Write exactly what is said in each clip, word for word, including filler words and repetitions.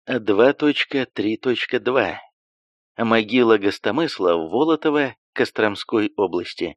два точка три точка два. Могила Гостомысла в Волотово Костромской области.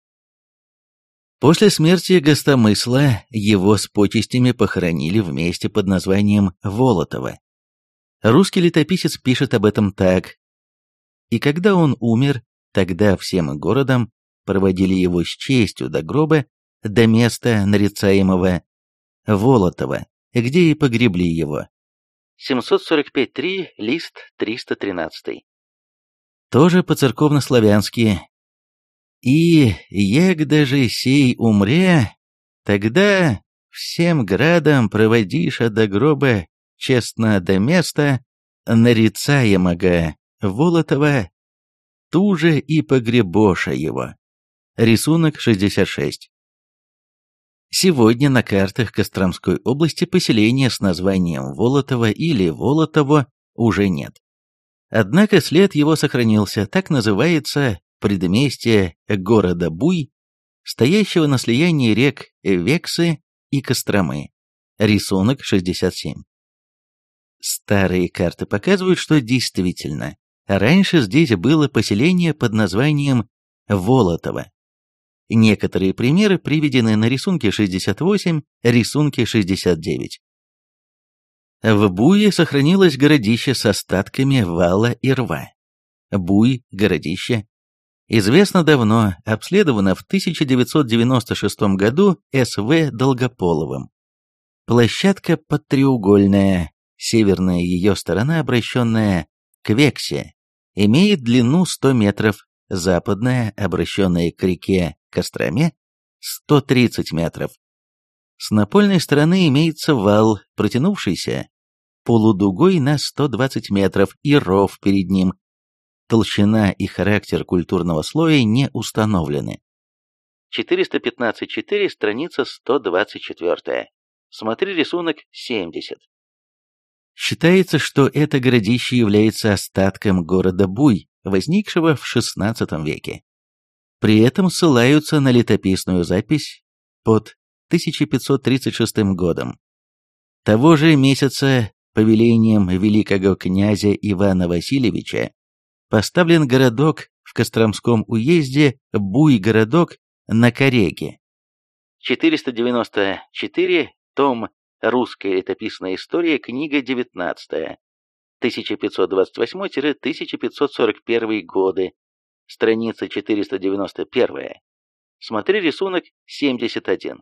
После смерти Гостомысла его с почестями похоронили в месте под названием Волотово. Русский летописец пишет об этом так: «И когда он умер, тогда всем городом проводили его с честью до гроба, до места нарицаемого Волотово, где и погребли его». семьсот сорок пять три, лист триста тринадцать. Тоже по-церковно-славянски. «И егда же сей умре, тогда всем градом проводиша до гроба честно до места нарицаемого Волотова, туже и погребоша его». Рисунок шестьдесят шесть. Сегодня на картах Костромской области поселения с названием Волотово или Волотово уже нет. Однако след его сохранился, так называется предместье города Буй, стоящего на слиянии рек Вексы и Костромы. Рисунок шестьдесят семь. Старые карты показывают, что действительно, раньше здесь было поселение под названием Волотово. Некоторые примеры приведены на рисунке шестьдесят восемь, рисунке шестьдесят девять. В Буе сохранилось городище с остатками вала и рва. Буй, городище, известно давно, обследовано в тысяча девятьсот девяносто шестом году С В Долгополовым. Площадка подтреугольная, северная ее сторона, обращенная к Вексе, имеет длину сто метров, западная, обращенная к реке Костроме, сто тридцать метров. С напольной стороны имеется вал, протянувшийся полудугой на сто двадцать метров, и ров перед ним. Толщина и характер культурного слоя не установлены. четыреста пятнадцать четыре, страница сто двадцать четыре. Смотри рисунок семьдесят. Считается, что это городище является остатком города Буй, возникшего в шестнадцатом веке. При этом ссылаются на летописную запись под тысяча пятьсот тридцать шестым годом. Того же месяца повелением великого князя Ивана Васильевича поставлен городок в Костромском уезде Буй-городок на Кареге. четыреста девяносто четыре, том «Русская летописная история», книга девятнадцатая, тысяча пятьсот двадцать восьмой — тысяча пятьсот сорок первый годы, страница четыреста девяносто один. Смотри рисунок семьдесят один.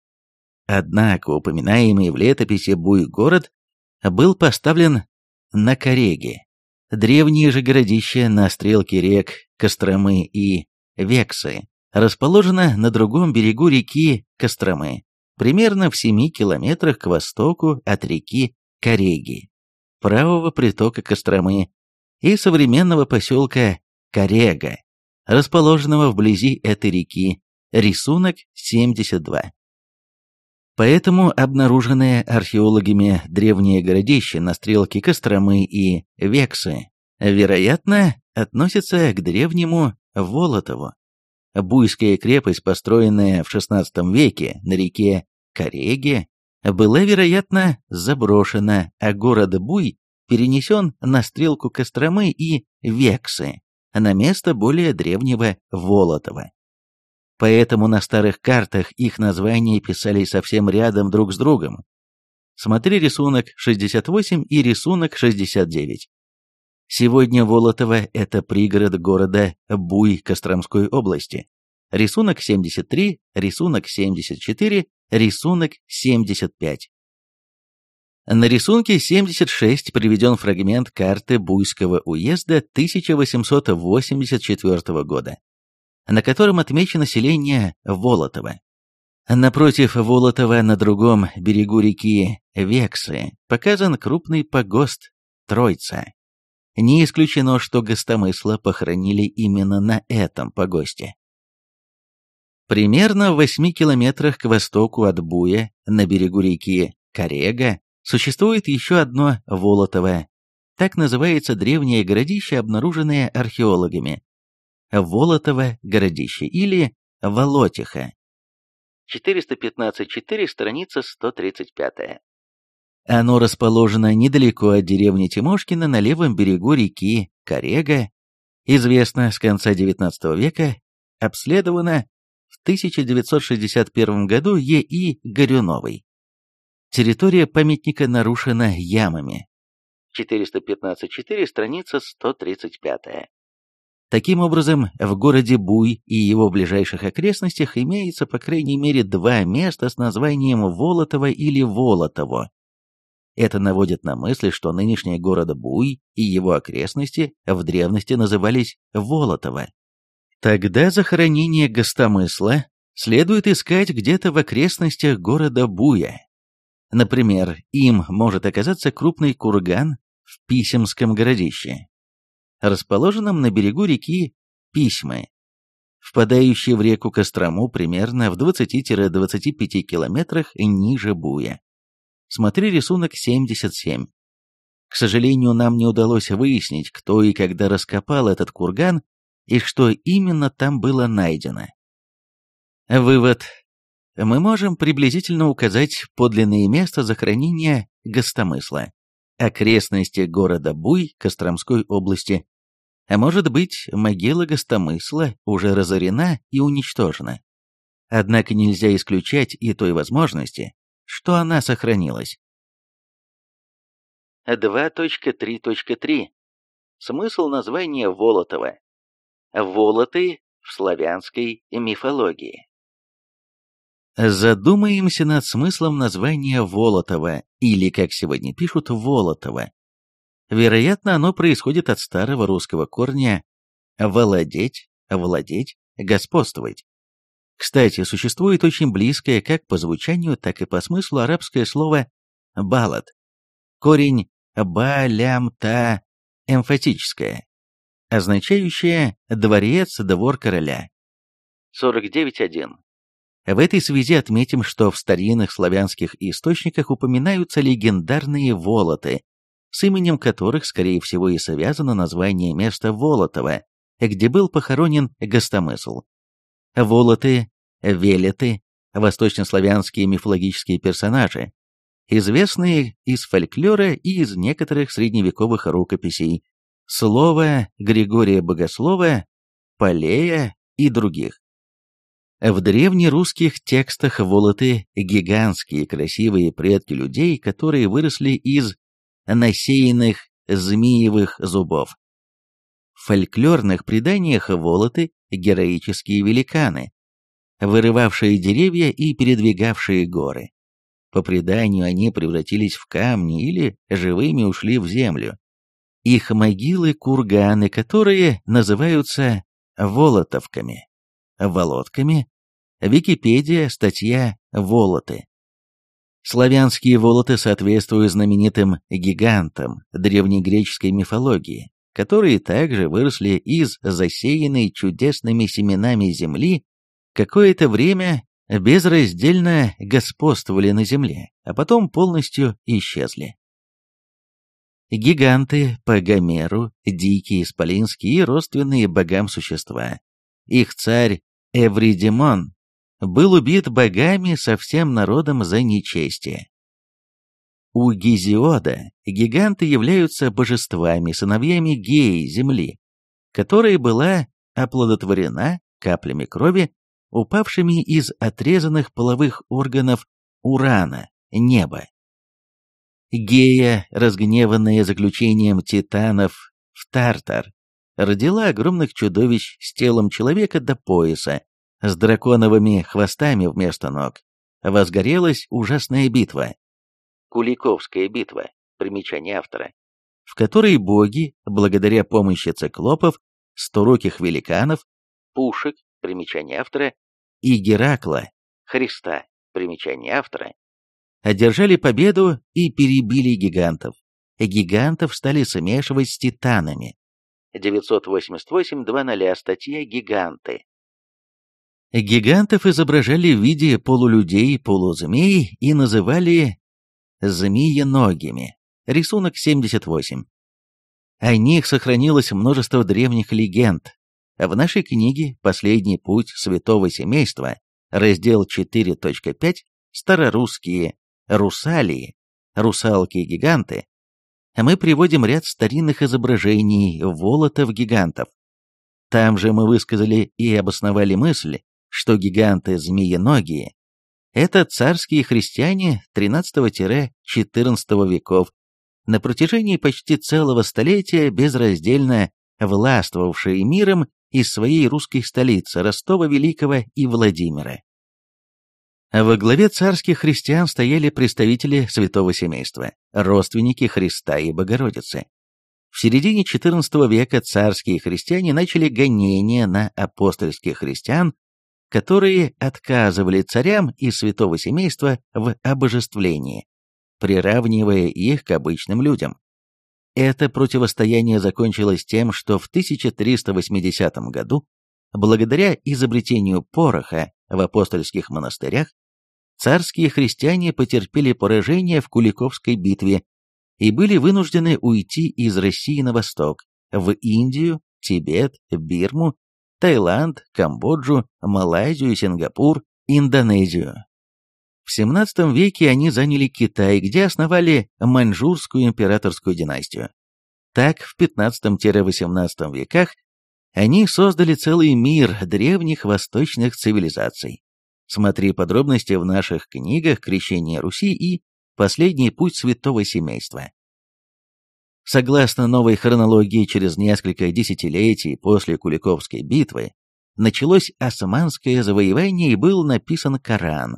Однако упоминаемый в летописи Буй-город был поставлен на Кареге. Древнее же городище на стрелке рек Костромы и Вексы расположено на другом берегу реки Костромы, примерно в семи километрах к востоку от реки Кареги, правого притока Костромы, и современного поселка Карега, расположенного вблизи этой реки. Рисунок семьдесят два. Поэтому обнаруженное археологами древнее городище на стрелке Костромы и Вексы, вероятно, относится к древнему Волотову. Буйская крепость, построенная в шестнадцатом веке на реке Кареге, была, вероятно, заброшена, а город Буй перенесен на стрелку Костромы и Вексы, на место более древнего Волотова. Поэтому на старых картах их названия писались совсем рядом друг с другом. Смотри рисунок шестьдесят восемь и рисунок шестьдесят девять. Сегодня Волотово – это пригород города Буй Костромской области. Рисунок семьдесят три, рисунок семьдесят четыре, рисунок семьдесят пять. На рисунке семьдесят шесть приведен фрагмент карты Буйского уезда тысяча восемьсот восемьдесят четвёртого года, на котором отмечено селение Волотово. Напротив Волотова, на другом берегу реки Вексы, показан крупный погост Тройца. Не исключено, что Гостомысла похоронили именно на этом погосте. Примерно в восьми километрах к востоку от Буя, на берегу реки Карега, существует еще одно Волотово. Так называется древнее городище, обнаруженное археологами. Волотово городище или Волотиха. четыреста пятнадцать четыре, страница сто тридцать пять. Оно расположено недалеко от деревни Тимошкино на левом берегу реки Карега, известно с конца девятнадцатого века, обследовано в тысяча девятьсот шестьдесят первом году Е И Горюновой. Территория памятника нарушена ямами. четыреста пятнадцать четыре, страница сто тридцать пять. Таким образом, в городе Буй и его ближайших окрестностях имеется по крайней мере два места с названием Волотово или Волотово. Это наводит на мысль, что нынешний город Буй и его окрестности в древности назывались Волотово. Тогда захоронение Гостомысла следует искать где-то в окрестностях города Буя. Например, им может оказаться крупный курган в Писемском городище, расположенном на берегу реки Письмы, впадающей в реку Кострому примерно в двадцати-двадцати пяти километрах ниже Буя. Смотри рисунок семьдесят семь. К сожалению, нам не удалось выяснить, кто и когда раскопал этот курган и что именно там было найдено. Вывод. Мы можем приблизительно указать подлинное место захоронения Гостомысла, окрестности города Буй Костромской области, а может быть, могила Гостомысла уже разорена и уничтожена. Однако нельзя исключать и той возможности, что она сохранилась. два точка три точка три. Смысл названия Волотова. Волоты в славянской мифологии. Задумаемся над смыслом названия Волотова, или, как сегодня пишут, Волотова. Вероятно, оно происходит от старого русского корня «володеть», «владеть», «господствовать». Кстати, существует очень близкое как по звучанию, так и по смыслу арабское слово «балад». Корень «ба-лям-та» эмфатическое, означающее «дворец, двор короля». сорок девять один. В этой связи отметим, что в старинных славянских источниках упоминаются легендарные волоты, с именем которых, скорее всего, и связано название места Волотова, где был похоронен Гостомысл. Волоты, велеты, восточнославянские мифологические персонажи, известные из фольклора и из некоторых средневековых рукописей, слова Григория Богослова, Полея и других. В древнерусских текстах волоты – гигантские красивые предки людей, которые выросли из насеянных змеевых зубов. В фольклорных преданиях волоты – героические великаны, вырывавшие деревья и передвигавшие горы. По преданию, они превратились в камни или живыми ушли в землю. Их могилы – курганы, которые называются волотовками, волотками. Википедия, статья «Волоты». Славянские волоты соответствуют знаменитым гигантам древнегреческой мифологии, которые также выросли из засеянной чудесными семенами земли, какое-то время безраздельно господствовали на земле, а потом полностью исчезли. Гиганты по Гомеру, дикие, исполинские и родственные богам существа. Их царь Эвридимон был убит богами со всем народом за нечестие. У Гезиода гиганты являются божествами, сыновьями Геи, земли, которая была оплодотворена каплями крови, упавшими из отрезанных половых органов Урана, неба. Гея, разгневанная заключением титанов в Тартар, родила огромных чудовищ с телом человека до пояса, с драконовыми хвостами вместо ног. Возгорелась ужасная битва. Куликовская битва. Примечание автора. В которой боги, благодаря помощи циклопов, сторуких великанов, пушек. Примечание автора. И Геракла, Христа. Примечание автора. одержали победу и перебили гигантов. Гигантов стали смешивать с титанами. девятьсот восемьдесят восемь ноль статья «Гиганты». Гигантов изображали в виде полулюдей, полузмей и называли змееногими. Рисунок семьдесят восемь. О них сохранилось множество древних легенд. В нашей книге «Последний путь святого семейства», раздел четыре точка пять, старорусские русалии, русалки-гиганты, мы приводим ряд старинных изображений волотов-гигантов. Там же мы высказали и обосновали мысль, что гиганты-змееногие – это царские христиане тринадцатого-четырнадцатого веков, на протяжении почти целого столетия безраздельно властвовавшие миром из своей русской столицы Ростова Великого и Владимира. Во главе царских христиан стояли представители святого семейства, родственники Христа и Богородицы. В середине четырнадцатого века царские христиане начали гонения на апостольских христиан, которые отказывали царям из святого семейства в обожествлении, приравнивая их к обычным людям. Это противостояние закончилось тем, что в тысяча триста восьмидесятом году, благодаря изобретению пороха в апостольских монастырях, царские христиане потерпели поражение в Куликовской битве и были вынуждены уйти из России на восток, в Индию, Тибет, Бирму, Таиланд, Камбоджу, Малайзию, Сингапур, Индонезию. В семнадцатом веке они заняли Китай, где основали Маньчжурскую императорскую династию. Так, в пятнадцатом-восемнадцатом веках они создали целый мир древних восточных цивилизаций. Смотри подробности в наших книгах «Крещение Руси» и «Последний путь святого семейства». Согласно новой хронологии, через несколько десятилетий после Куликовской битвы началось османское завоевание и был написан Коран.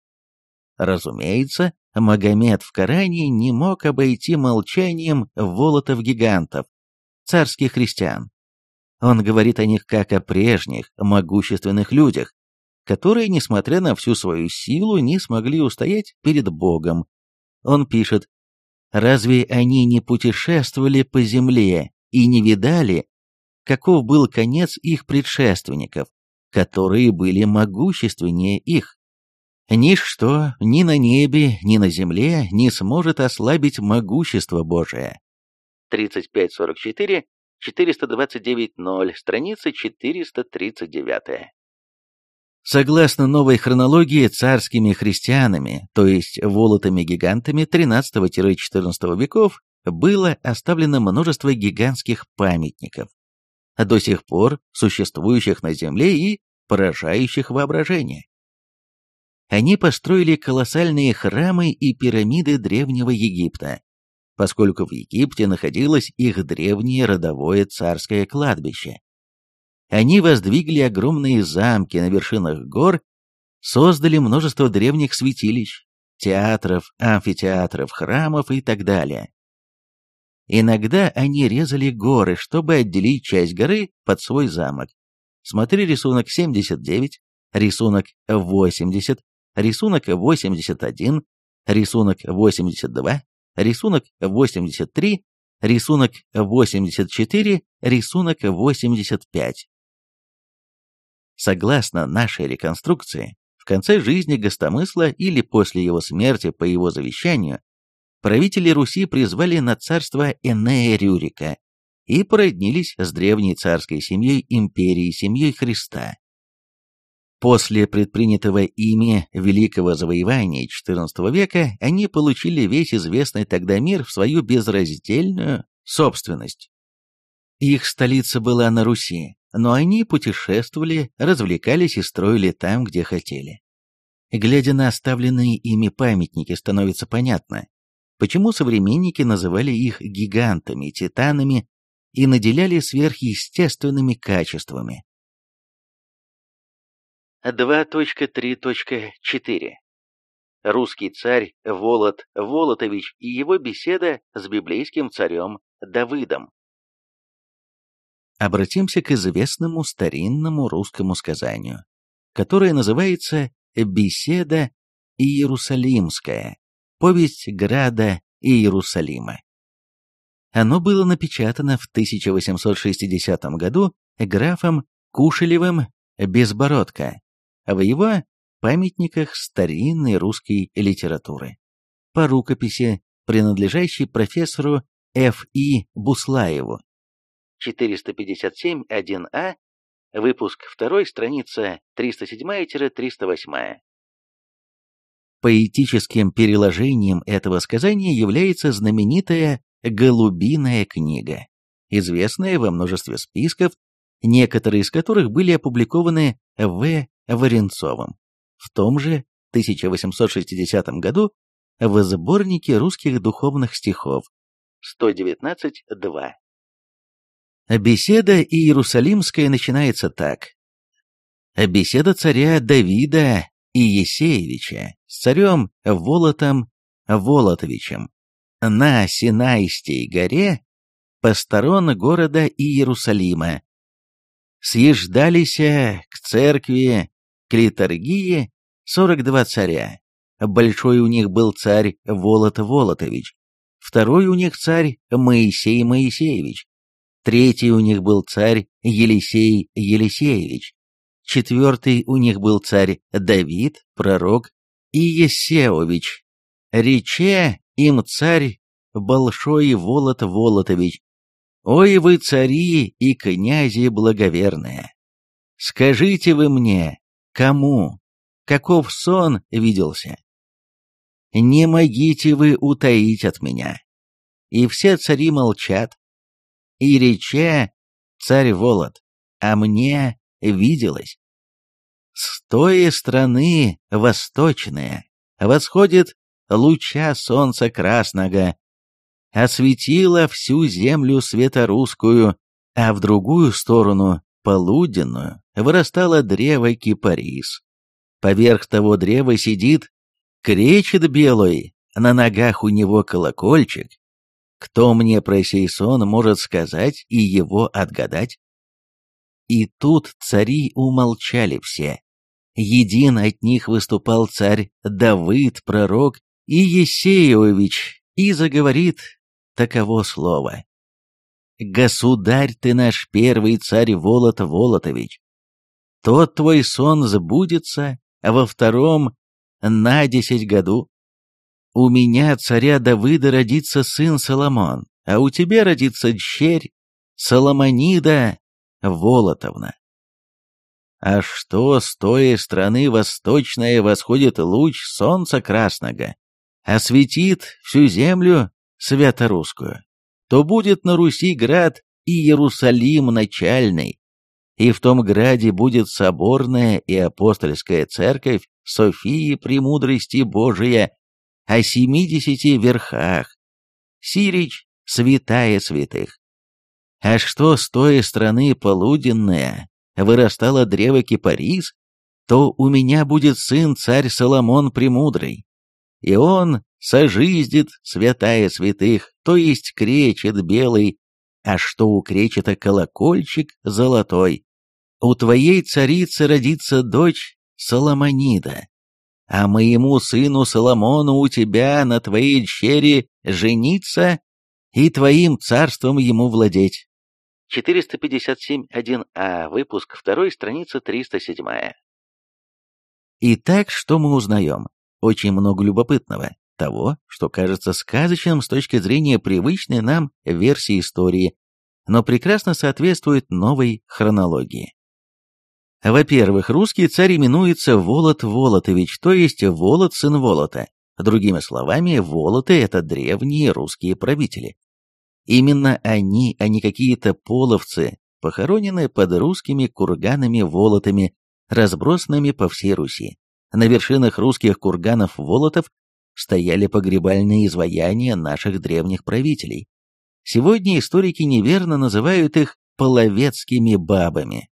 Разумеется, Магомед в Коране не мог обойти молчанием волотов-гигантов, царских христиан. Он говорит о них как о прежних, могущественных людях, которые, несмотря на всю свою силу, не смогли устоять перед Богом. Он пишет: «Разве они не путешествовали по земле и не видали, каков был конец их предшественников, которые были могущественнее их? Ничто ни на небе, ни на земле не сможет ослабить могущество Божие». тридцать пять сорок четыре, четыреста двадцать девять ноль, страница четыреста тридцать девять. Согласно новой хронологии, царскими христианами, то есть волотами-гигантами тринадцатого-четырнадцатого веков, было оставлено множество гигантских памятников, до сих пор существующих на земле и поражающих воображение. Они построили колоссальные храмы и пирамиды Древнего Египта, поскольку в Египте находилось их древнее родовое царское кладбище. Они воздвигли огромные замки на вершинах гор, создали множество древних святилищ, театров, амфитеатров, храмов и так далее. Иногда они резали горы, чтобы отделить часть горы под свой замок. Смотри рисунок семьдесят девять, рисунок восемьдесят, рисунок восемьдесят один, рисунок восемьдесят два, рисунок восемьдесят три, рисунок восемьдесят четыре, рисунок восемьдесят пять. Согласно нашей реконструкции, в конце жизни Гостомысла или после его смерти по его завещанию, правители Руси призвали на царство Энея Рюрика и породнились с древней царской семьей империи, семьей Христа. После предпринятого ими великого завоевания четырнадцатого века они получили весь известный тогда мир в свою безраздельную собственность. Их столица была на Руси, но они путешествовали, развлекались и строили там, где хотели. Глядя на оставленные ими памятники, становится понятно, почему современники называли их гигантами, титанами и наделяли сверхъестественными качествами. два точка три точка четыре. Русский царь Волод Волотович и его беседа с библейским царем Давыдом. Обратимся к известному старинному русскому сказанию, которое называется «Беседа Иерусалимская. Повесть града Иерусалима». Оно было напечатано в тысяча восемьсот шестидесятом году графом Кушелевым Безбородко в его памятниках старинной русской литературы, по рукописи, принадлежащей профессору Ф И Буслаеву. четыреста пятьдесят семь один А, выпуск два, страница триста семь - триста восемь. Поэтическим переложением этого сказания является знаменитая «Голубиная книга», известная во множестве списков, некоторые из которых были опубликованы В. Варенцовым в том же тысяча восемьсот шестидесятом году в сборнике русских духовных стихов сто девятнадцать два. Беседа иерусалимская начинается так. Беседа царя Давида и Есеевича с царем Волотом Волотовичем на Синайской горе по сторон города Иерусалима. Съезждалися к церкви, к литургии сорок два царя. Большой у них был царь Волот Волотович, второй у них царь Моисей Моисеевич, третий у них был царь Елисей Елисеевич, четвертый у них был царь Давид, пророк Иесеович. Рече им царь Большой Волот Волотович: «Ой вы, цари и князи благоверные! Скажите вы мне, кому, каков сон виделся? Не могите вы утаить от меня». И все цари молчат. И рече царь Волод: «А мне виделось. С той страны восточные восходит луча солнца красного, осветила всю землю светорусскую, а в другую сторону, полуденную, вырастало древо кипарис. Поверх того древа сидит кречет белый, на ногах у него колокольчик. Кто мне про сей сон может сказать и его отгадать?» И тут цари умолчали все. Един от них выступал царь Давыд, пророк Иесеевич, и заговорит таково слово: «Государь ты наш первый, царь Волот Волотович, тот твой сон сбудется во втором на десять году. У меня, царя Давыда, родится сын Соломон, а у тебя родится дщерь Соломонида Волотовна. А что с той страны восточной восходит луч солнца красного, осветит всю землю святорусскую, то будет на Руси град Иерусалим начальный, и в том граде будет соборная и апостольская церковь Софии Премудрости Божия о семидесяти верхах, сирич святая святых. А что с той страны полуденная вырастало древо кипарис, то у меня будет сын царь Соломон Премудрый, и он сожиздит святая святых, то есть кречет белый, а что у кречета колокольчик золотой. У твоей царицы родится дочь Соломонида, а моему сыну Соломону у тебя на твоей дщери жениться и твоим царством ему владеть». четыреста пятьдесят семь один А, выпуск два, страница триста семь. Итак, что мы узнаем? Очень много любопытного, того, что кажется сказочным с точки зрения привычной нам версии истории, но прекрасно соответствует новой хронологии. Во-первых, русский царь именуется Волот Волотович, то есть Волод сын Волота. Другими словами, Волоты — это древние русские правители. Именно они, а не какие-то половцы, похоронены под русскими курганами-волотами, разбросанными по всей Руси. На вершинах русских курганов-волотов стояли погребальные изваяния наших древних правителей. Сегодня историки неверно называют их половецкими бабами.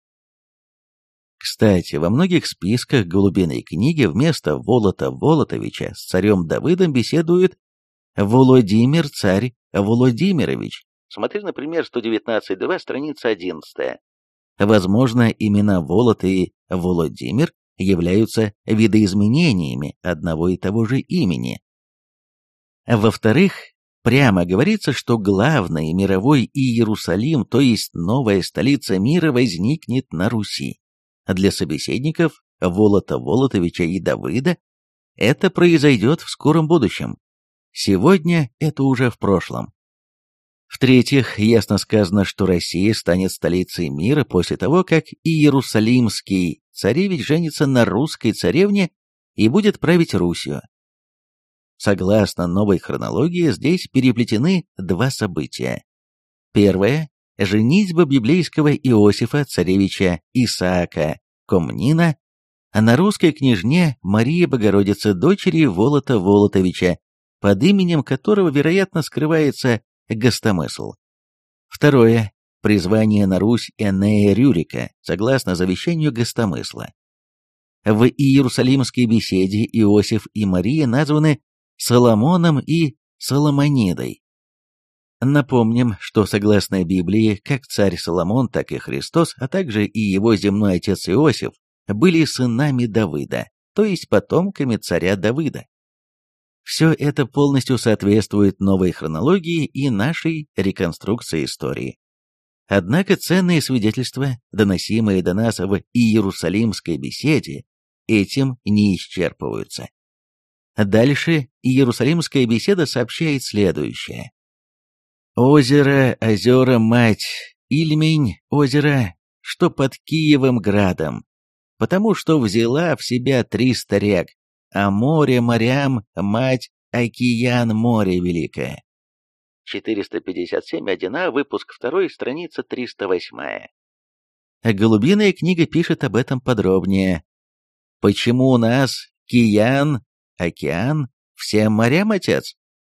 Кстати, во многих списках «Голубиной книги» вместо Волота Волотовича с царем Давыдом беседует Володимир царь Володимирович. Смотри, например, сто девятнадцать два, страница одиннадцать. Возможно, имена Волод и Володимир являются видоизменениями одного и того же имени. Во-вторых, прямо говорится, что главный мировой Иерусалим, то есть новая столица мира, возникнет на Руси. Для собеседников Волота Волотовича и Давыда это произойдет в скором будущем. Сегодня это уже в прошлом. В-третьих, ясно сказано, что Россия станет столицей мира после того, как Иерусалимский царевич женится на русской царевне и будет править Русью, Согласно новой хронологии, здесь переплетены два события. Первое – женитьба библейского Иосифа, царевича Исаака Комнина, на русской княжне Марии Богородицы, дочери Волота Волотовича, под именем которого, вероятно, скрывается Гостомысл. Второе – призвание на Русь Энея Рюрика, согласно завещанию Гостомысла. В Иерусалимской беседе Иосиф и Мария названы Соломоном и Соломонидой. Напомним, что согласно Библии, как царь Соломон, так и Христос, а также и его земной отец Иосиф, были сынами Давыда, то есть потомками царя Давыда. Все это полностью соответствует новой хронологии и нашей реконструкции истории. Однако ценные свидетельства, доносимые до нас в Иерусалимской беседе, этим не исчерпываются. Дальше Иерусалимская беседа сообщает следующее. «Озеро, озера, мать, Ильмень, озеро, что под Киевом градом, потому что взяла в себя триста рек, а море морям, мать, океан, море великое». четыреста пятьдесят семь, один А, выпуск два, страница триста восемь. Голубиная книга пишет об этом подробнее. Почему у нас Киян, океан, всем морям отец?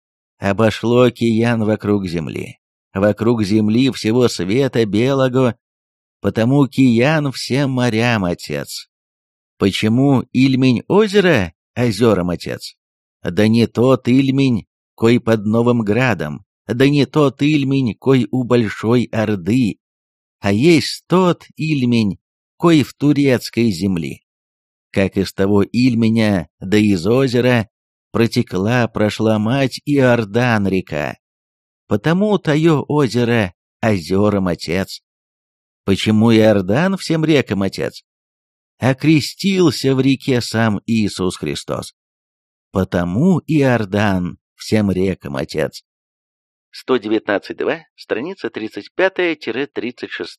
Обошло Киян вокруг земли, вокруг земли всего света белого, потому Киян всем морям отец. Почему Ильмень озеро озером отец? Да не тот Ильмень, кой под Новым Градом, да не тот Ильмень, кой у Большой Орды, а есть тот Ильмень, кой в турецкой земли. Как из того Ильменя, да из озера, протекла, прошла мать Иордан река. Потому тое озеро озером отец. Почему Иордан всем рекам отец? Окрестился в реке сам Иисус Христос. Потому Иордан всем рекам отец. сто девятнадцать два, страница тридцать пять — тридцать шесть.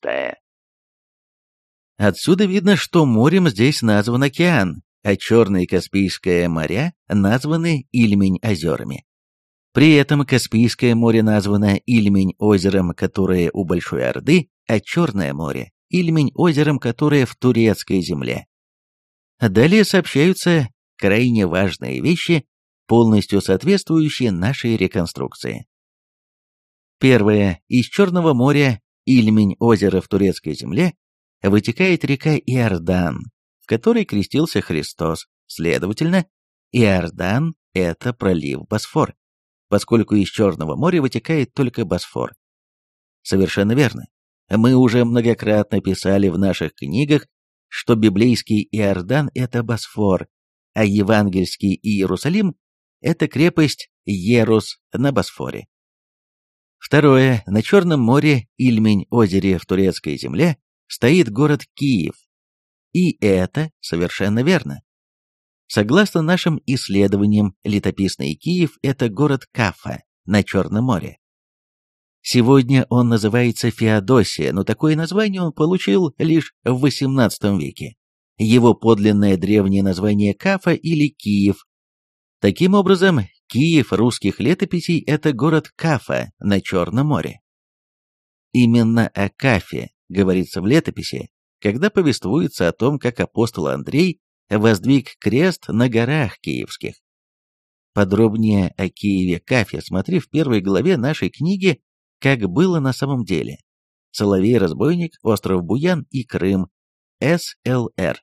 Отсюда видно, что морем здесь назван океан, а Черное и Каспийское моря названы Ильмень озерами. При этом Каспийское море названо Ильмень озером, которое у Большой Орды, а Черное море – Ильмень озером, которое в турецкой земле. Далее сообщаются крайне важные вещи, полностью соответствующие нашей реконструкции. Первое. Из Черного моря, Ильмень озера в турецкой земле, вытекает река Иордан, в которой крестился Христос. Следовательно, Иордан – это пролив Босфор, поскольку из Черного моря вытекает только Босфор. Совершенно верно. Мы уже многократно писали в наших книгах, что библейский Иордан – это Босфор, а евангельский Иерусалим – это крепость Ерус на Босфоре. Второе. На Черном море, Ильмень-озере в турецкой земле, стоит город Киев. И это совершенно верно. Согласно нашим исследованиям, летописный Киев – это город Кафа на Черном море. Сегодня он называется Феодосия, но такое название он получил лишь в восемнадцатом веке. Его подлинное древнее название Кафа или Киев. Таким образом, Киев русских летописей – это город Кафа на Черном море. Именно о Кафе говорится в летописи, когда повествуется о том, как апостол Андрей воздвиг крест на горах киевских. Подробнее о Киеве Кафе смотри в первой главе нашей книги «Как было на самом деле». Соловей-разбойник, остров Буян и Крым. эс эл эр.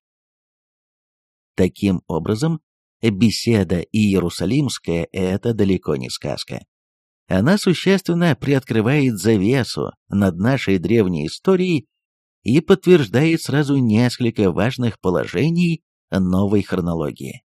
Таким образом, беседа Иерусалимская – это далеко не сказка. Она существенно приоткрывает завесу над нашей древней историей и подтверждает сразу несколько важных положений новой хронологии.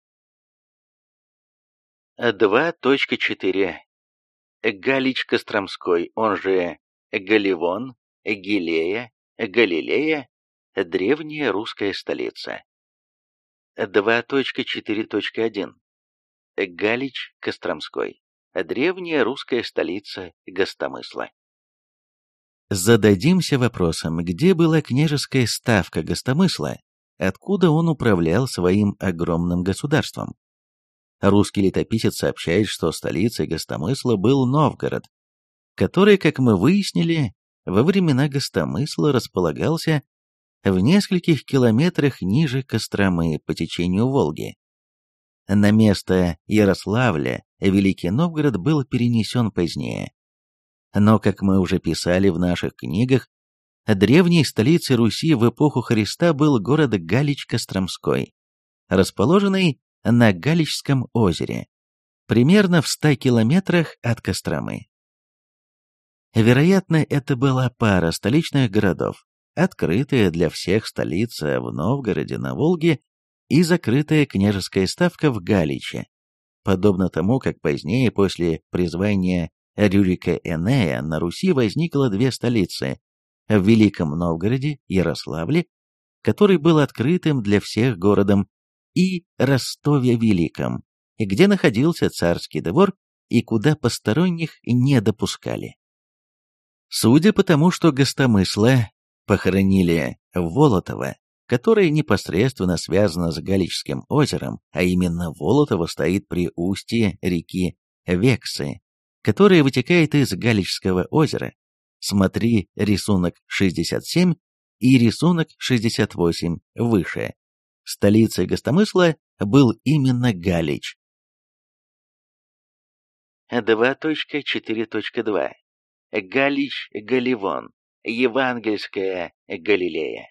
два точка четыре. Галич Костромской, он же Галивон, Гилея, Галилея, древняя русская столица. два точка четыре точка один. Галич Костромской, древняя русская столица Гостомысла. Зададимся вопросом, где была княжеская ставка Гостомысла, откуда он управлял своим огромным государством. Русский летописец сообщает, что столицей Гостомысла был Новгород, который, как мы выяснили, во времена Гостомысла располагался в нескольких километрах ниже Костромы по течению Волги. На место Ярославля Великий Новгород был перенесен позднее. Но, как мы уже писали в наших книгах, древней столицей Руси в эпоху Христа был город Галич-Костромской, расположенный на Галичском озере, примерно в ста километрах от Костромы. Вероятно, это была пара столичных городов, открытая для всех столица в Новгороде на Волге и закрытая княжеская ставка в Галиче, подобно тому, как позднее, после призвания Рюрика Энея, на Руси возникло две столицы в Великом Новгороде, Ярославле, который был открытым для всех городом, и Ростове-Великом, где находился царский двор и куда посторонних не допускали. Судя по тому, что Гостомысла похоронили в Волотово, которое непосредственно связано с Галичским озером, а именно Волотово стоит при устье реки Вексы, которая вытекает из Галичского озера. Смотри рисунок шестьдесят семь и рисунок шестьдесят восемь выше. Столицей Гостомысла был именно Галич. два точка четыре точка два. Галич-Галивон. Евангельская Галилея.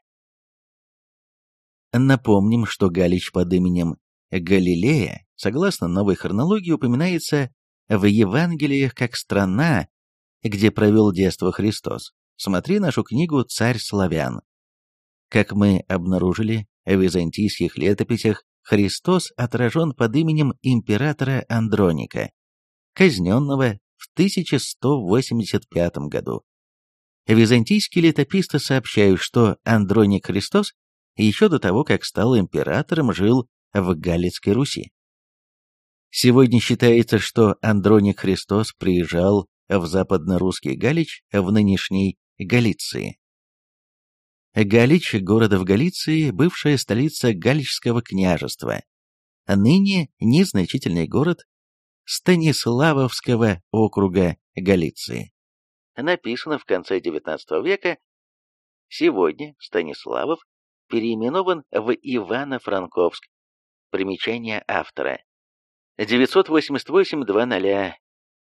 Напомним, что Галич под именем Галилея, согласно новой хронологии, упоминается в Евангелиях как страна, где провел детство Христос. Смотри нашу книгу «Царь славян». Как мы обнаружили, в византийских летописях Христос отражен под именем императора Андроника, казненного в тысяча сто восемьдесят пятом году. Византийские летописцы сообщают, что Андроник Христос еще до того, как стал императором, жил в Галицкой Руси. Сегодня считается, что Андроник Христос приезжал в западно-русский Галич в нынешней Галиции. Галич – город в Галиции, бывшая столица Галичского княжества, ныне незначительный город Станиславовского округа Галиции. Написано в конце девятнадцатого века. Сегодня Станиславов переименован в Ивано-Франковск. Примечание автора. девятьсот восемьдесят восемь два ноль.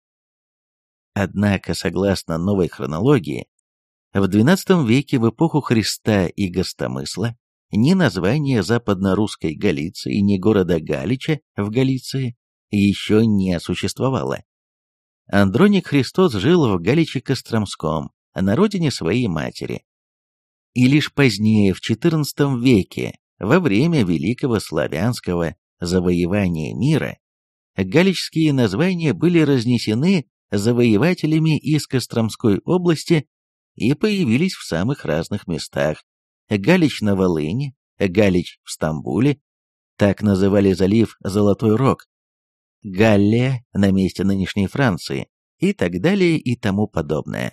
Однако, согласно новой хронологии, в двенадцатом веке, в эпоху Христа и Гостомысла, ни названия западно-русской Галиции, ни города Галича в Галиции еще не существовало. Андроник Христос жил в Галиче-Костромском, на родине своей матери. И лишь позднее, в четырнадцатом веке, во время Великого славянского завоевания мира, галичские названия были разнесены завоевателями из Костромской области и появились в самых разных местах. Галич на Волыни, Галич в Стамбуле, так называли залив Золотой Рог, Галлия на месте нынешней Франции и так далее и тому подобное.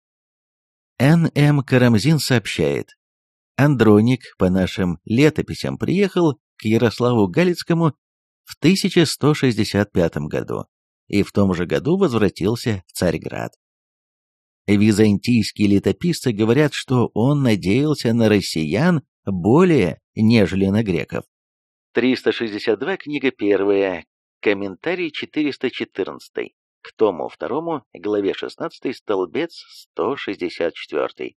Н М Карамзин сообщает, Андроник по нашим летописям приехал к Ярославу Галицкому в тысяча сто шестьдесят пятом году и в том же году возвратился в Царьград. Византийские летописцы говорят, что он надеялся на россиян более, нежели на греков. триста шестьдесят два, книга первая, комментарий четыреста четырнадцать, к тому второму, главе шестнадцатой, столбец сто шестьдесят четыре.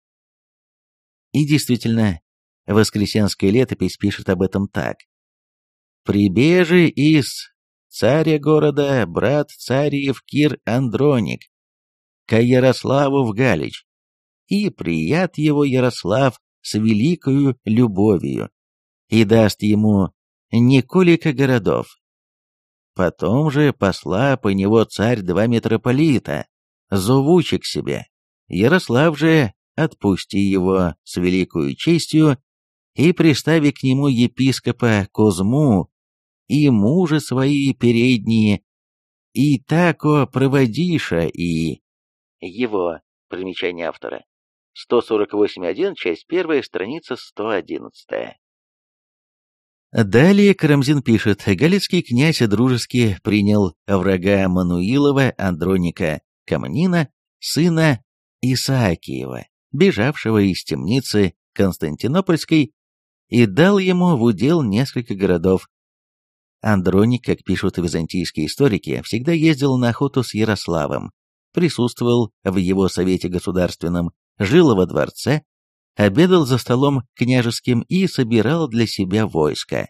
И действительно, Воскресенская летопись пишет об этом так. «Прибежи из царя города брат царьев Кир Андроник ко Ярославу в Галич, и прият его Ярослав с великою любовью, и даст ему николика городов. Потом же посла по него царь два митрополита, зовучи к себе. Ярослав же отпусти его с великою честью, и пристави к нему епископа Козму и мужа свои передние, и тако проводиша и...» Его. Примечание автора. сто сорок восемь точка один, часть первая, страница сто одиннадцать. Далее Карамзин пишет: «Галицкий князь дружески принял врага Мануилова Андроника Камнина, сына Исаакиева, бежавшего из темницы Константинопольской, и дал ему в удел несколько городов. Андроник, как пишут византийские историки, всегда ездил на охоту с Ярославом, присутствовал в его совете государственном, жил во дворце, обедал за столом княжеским и собирал для себя войско.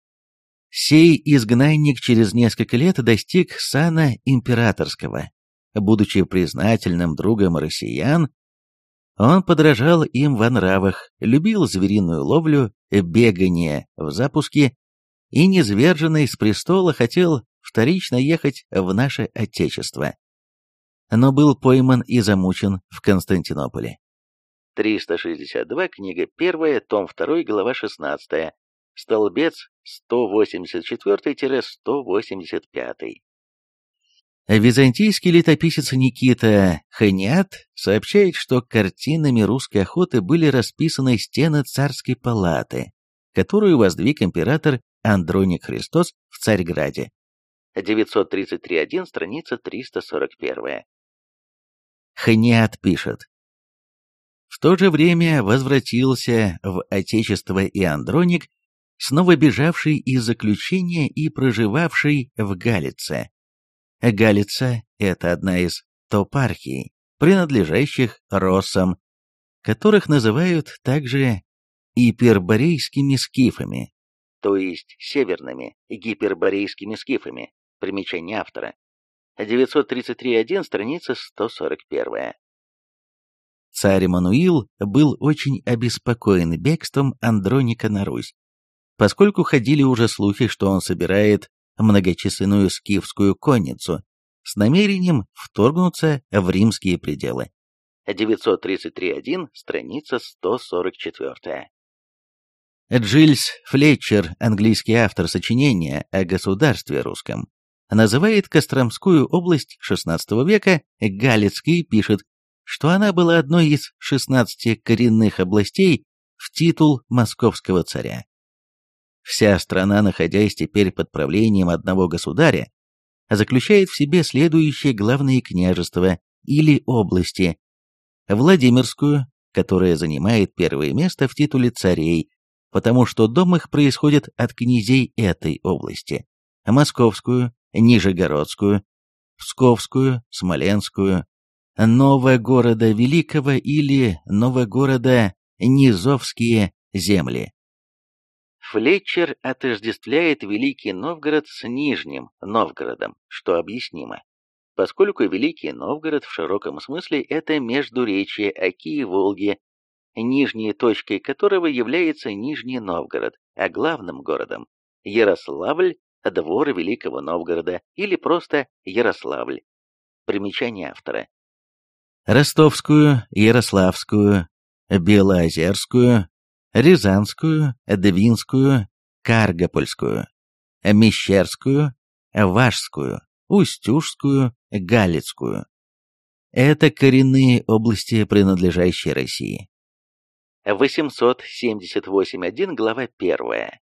Сей изгнанник через несколько лет достиг сана императорского. Будучи признательным другом россиян, он подражал им во нравах, любил звериную ловлю, бегание в запуске и, низверженный с престола, хотел вторично ехать в наше Отечество, но был пойман и замучен в Константинополе». триста шестьдесят два, книга первая, том второй, глава шестнадцатая, столбец сто восемьдесят четыре — сто восемьдесят пять. Византийский летописец Никита Хониат сообщает, что картинами русской охоты были расписаны стены царской палаты, которую воздвиг император Андроник Христос в Царьграде. девятьсот тридцать три точка один, страница триста сорок один. Хониат пишет: «В то же время возвратился в Отечество и Андроник, снова бежавший из заключения и проживавший в Галице. Галица – это одна из топархий, принадлежащих россам, которых называют также иперборейскими скифами, то есть северными гиперборейскими скифами. Примечание автора. девятьсот тридцать три точка один, страница сто сорок один. Царь Мануил был очень обеспокоен бегством Андроника на Русь, поскольку ходили уже слухи, что он собирает многочисленную скифскую конницу с намерением вторгнуться в римские пределы. девятьсот тридцать три точка один, страница сто сорок четыре. Джильс Флетчер, английский автор сочинения о государстве русском, называет Костромскую область шестнадцатого века Галицкой и пишет, что она была одной из шестнадцати коренных областей в титул московского царя. Вся страна, находясь теперь под правлением одного государя, заключает в себе следующие главные княжества или области: Владимирскую, которая занимает первое место в титуле царей, потому что дом их происходит от князей этой области, Московскую, Нижегородскую, Псковскую, Смоленскую, Новогорода Великого или Новогорода Низовские земли. Флетчер отождествляет Великий Новгород с Нижним Новгородом, что объяснимо, поскольку Великий Новгород в широком смысле это междуречье Оки и Волги, нижней точкой которого является Нижний Новгород, а главным городом – Ярославль, двор Великого Новгорода или просто Ярославль. Примечание автора. Ростовскую, Ярославскую, Белоозерскую, Рязанскую, Двинскую, Каргопольскую, Мещерскую, Вашскую, Устюжскую, Галицкую. Это коренные области, принадлежащие России. восемьсот семьдесят восемь точка один, глава первая.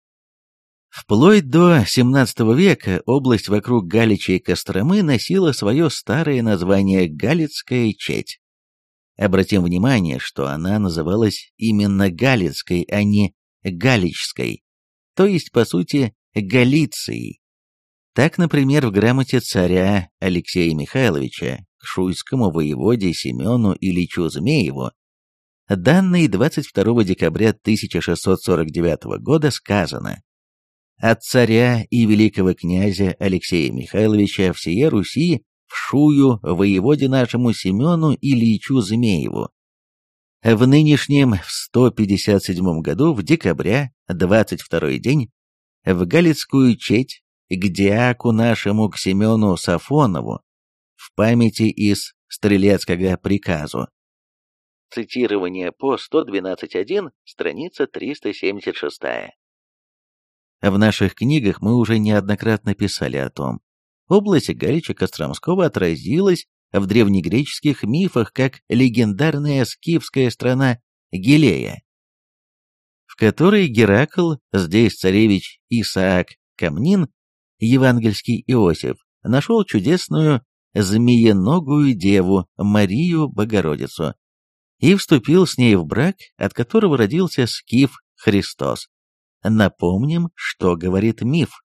Вплоть до семнадцатого века область вокруг Галича и Костромы носила свое старое название Галицкая Четь. Обратим внимание, что она называлась именно Галицкой, а не Галичской, то есть, по сути, Галицией. Так, например, в грамоте царя Алексея Михайловича к шуйскому воеводе Семену Ильичу Змееву, данной двадцать второго декабря тысяча шестьсот сорок девятого года, сказано: «От царя и великого князя Алексея Михайловича всея Руси в шую воеводе нашему Семену Ильичу Змееву». В нынешнем, в сто пятьдесят седьмом году, в декабря, двадцать второй день, в Галицкую Четь, к диаку нашему к Семену Сафонову, в памяти из стрелецкого приказу. Цитирование по сто двенадцать точка один, страница триста семьдесят шесть. В наших книгах мы уже неоднократно писали о том. Область Галича Костромского отразилась в древнегреческих мифах как легендарная скифская страна Гилея. в которой Геракл, здесь царевич Исаак Камнин, евангельский Иосиф, нашел чудесную змееногую деву Марию Богородицу и вступил с ней в брак, от которого родился скиф Христос. Напомним, что говорит миф.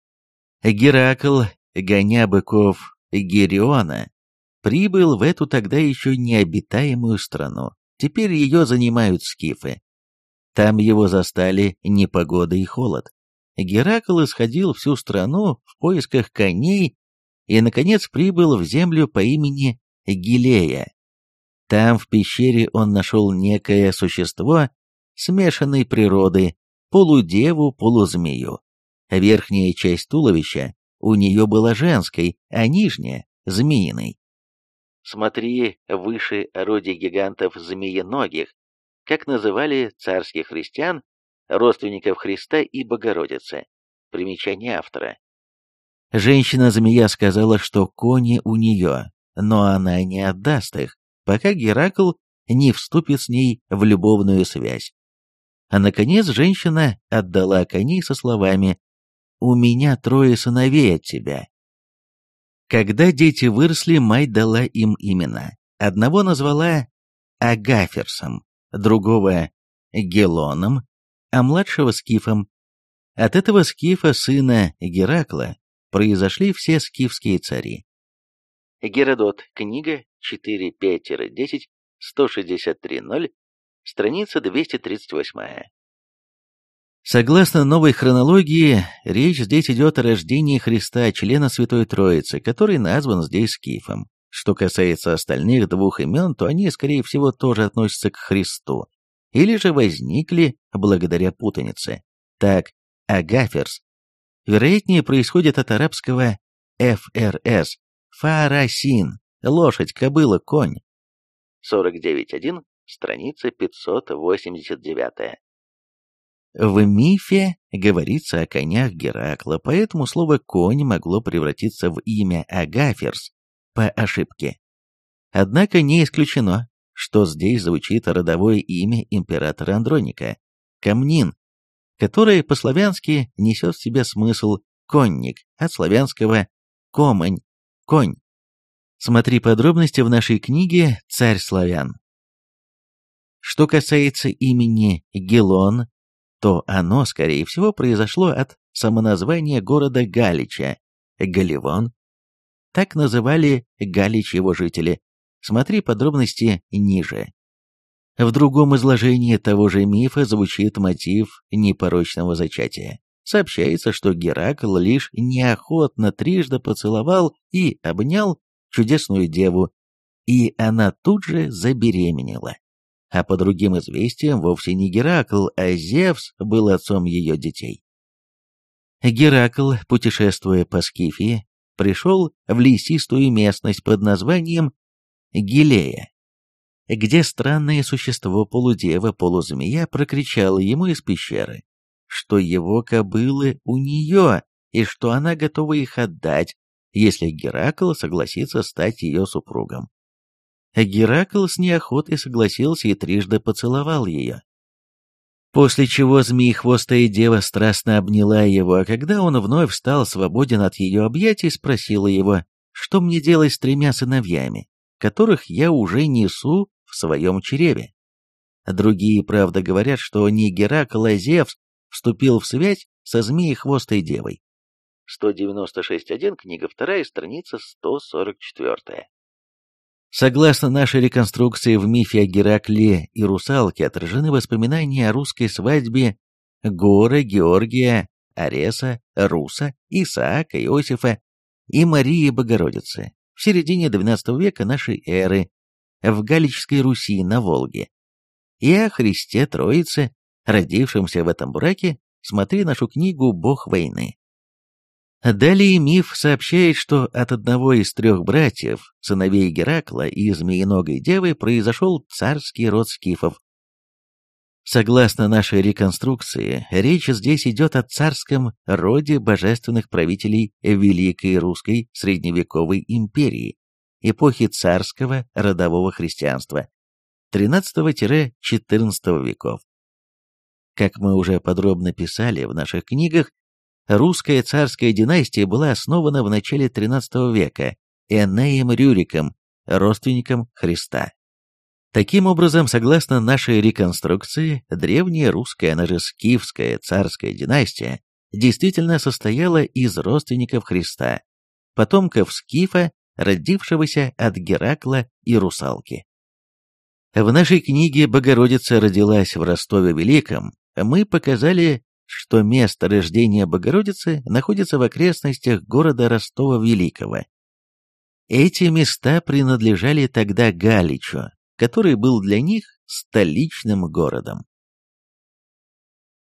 Геракл, гоня быков Гериона, прибыл в эту тогда еще необитаемую страну. Теперь ее занимают скифы. Там его застали непогода и холод. Геракл исходил всю страну в поисках коней и, наконец, прибыл в землю по имени Гилея. Там, в пещере, он нашел некое существо смешанной природы, полудеву, полузмею. Верхняя часть туловища у нее была женской, а нижняя — змеиной. Смотри выше роде гигантов змееногих, как называли царских христиан, родственников Христа и Богородицы. Примечание автора. Женщина-змея сказала, что кони у нее, но она не отдаст их, пока Геракл не вступит с ней в любовную связь. А наконец женщина отдала коней со словами: «У меня трое сыновей от тебя». Когда дети выросли, мать дала им имена. Одного назвала Агаферсом, другого Гелоном, а младшего Скифом. От этого Скифа, сына Геракла, произошли все скифские цари. Геродот, книга четыре пять десять, сто шестьдесят три ноль, страница двести тридцать восемь. Согласно новой хронологии, речь здесь идет о рождении Христа, члена Святой Троицы, который назван здесь Скифом. Что касается остальных двух имен, то они, скорее всего, тоже относятся к Христу, или же возникли благодаря путанице. Так, Агаферс, вероятнее, происходит от арабского эф эр эс, фарасин, лошадь, кобыла, конь. сорок девять один, страница пятьсот восемьдесят девять. В мифе говорится о конях Геракла, поэтому слово «конь» могло превратиться в имя Агаферс по ошибке. Однако не исключено, что здесь звучит родовое имя императора Андроника – Камнин, которое по-славянски несет в себе смысл «конник», от славянского «комань», «конь». Смотри подробности в нашей книге «Царь славян». Что касается имени Гелон, то оно, скорее всего, произошло от самоназвания города Галича, Галивон. Так называли Галич его жители. Смотри подробности ниже. В другом изложении того же мифа звучит мотив непорочного зачатия. Сообщается, что Геракл лишь неохотно трижды поцеловал и обнял чудесную деву, и она тут же забеременела. А по другим известиям, вовсе не Геракл, а Зевс был отцом ее детей. Геракл, путешествуя по Скифии, пришел в лесистую местность под названием Гилея, где странное существо полудева-полузмея прокричало ему из пещеры, что его кобылы у нее, и что она готова их отдать, если Геракл согласится стать ее супругом. Геракл с неохотой согласился и трижды поцеловал ее. После чего змеехвостая дева страстно обняла его, а когда он вновь стал свободен от ее объятий, спросила его, что мне делать с тремя сыновьями, которых я уже несу в своем чреве. Другие, правда, говорят, что не Геракл, а Зевс вступил в связь со змеехвостой девой. сто девяносто шесть один, книга вторая, страница сто сорок четыре. Согласно нашей реконструкции, в мифе о Геракле и русалке отражены воспоминания о русской свадьбе Гора, Георгия, Ареса, Руса, Исаака, Иосифа и Марии Богородицы в середине двенадцатого века нашей эры в Галичской Руси на Волге, и о Христе Троице, родившемся в этом браке, смотри нашу книгу «Бог войны». Далее миф сообщает, что от одного из трех братьев, сыновей Геракла и Змееногой Девы, произошел царский род скифов. Согласно нашей реконструкции, речь здесь идет о царском роде божественных правителей Великой Русской Средневековой империи, эпохи царского родового христианства тринадцатого-четырнадцатого веков. Как мы уже подробно писали в наших книгах, русская царская династия была основана в начале тринадцатого века Энеем Рюриком, родственником Христа. Таким образом, согласно нашей реконструкции, древняя русская, она же скифская царская династия действительно состояла из родственников Христа, потомков Скифа, родившегося от Геракла и Русалки. В нашей книге «Богородица родилась в Ростове-Великом» мы показали, что место рождения Богородицы находится в окрестностях города Ростова-Великого. Эти места принадлежали тогда Галичу, который был для них столичным городом.